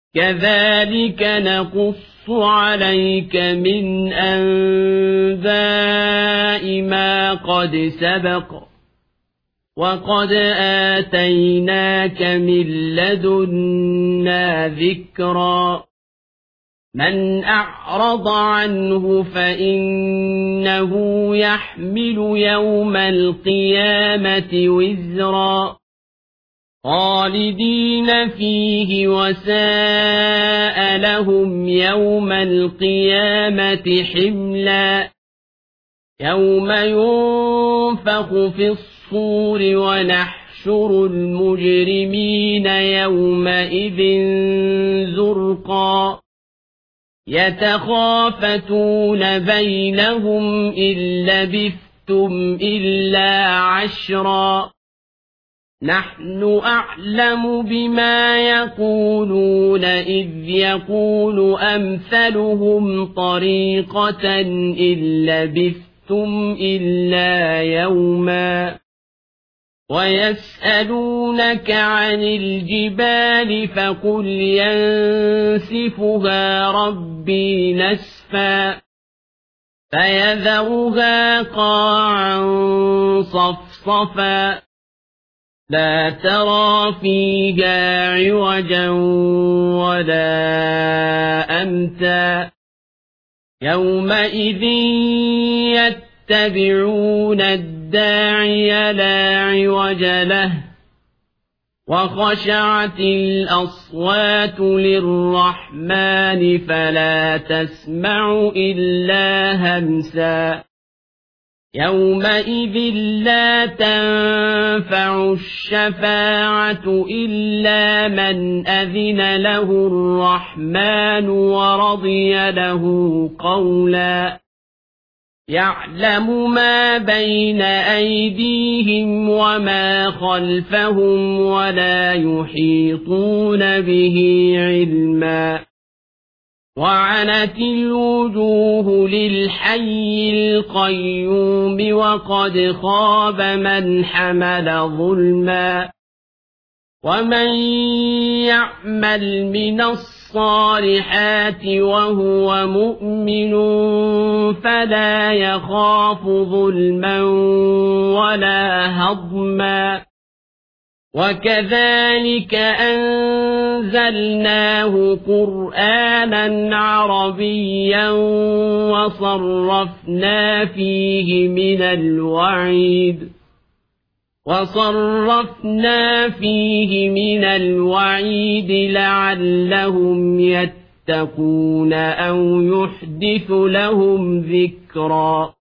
كذلك نقص عليك من أنباء ما قد سبق وقد آتيناك من لدنا ذكرا من أعرض عنه فإنه يحمل يوم القيامة وزرا خالدين فيه وساء لهم يوم القيامة حملا يوم ينفخ في الصور ونحشر المجرمين يومئذ زرقا يتخافتون بينهم إن لبثتم إلا عشرا نحن أعلم بما يقولون إذ يقول أمثلهم طريقة إن لبثتم إلا يوما ويسألونك عن الجبال فقل ينسفها ربي نسفا فيذرها قاعا صفصفا لا ترى فيها عوجا ولا أمتا يومئذ يتبعون الداعي لا عوج له وخشعت الأصوات للرحمن فلا تسمع إلا همسا يومئذ لا تنفع الشفاعة إلا من أذن له الرحمن ورضي له قولا يعلم ما بين أيديهم وما خلفهم ولا يحيطون به علما وعنت الوجوه للحي القيوم وقد خاب من حمل ظلما ومن يعمل من الصالحات وهو مؤمن فلا يخاف ظلما ولا هضما وكذلك أنزلناه قرآنا عربيا وصرفنا فيه من الوعيد لعلهم يتقون أو يحدث لهم ذكرا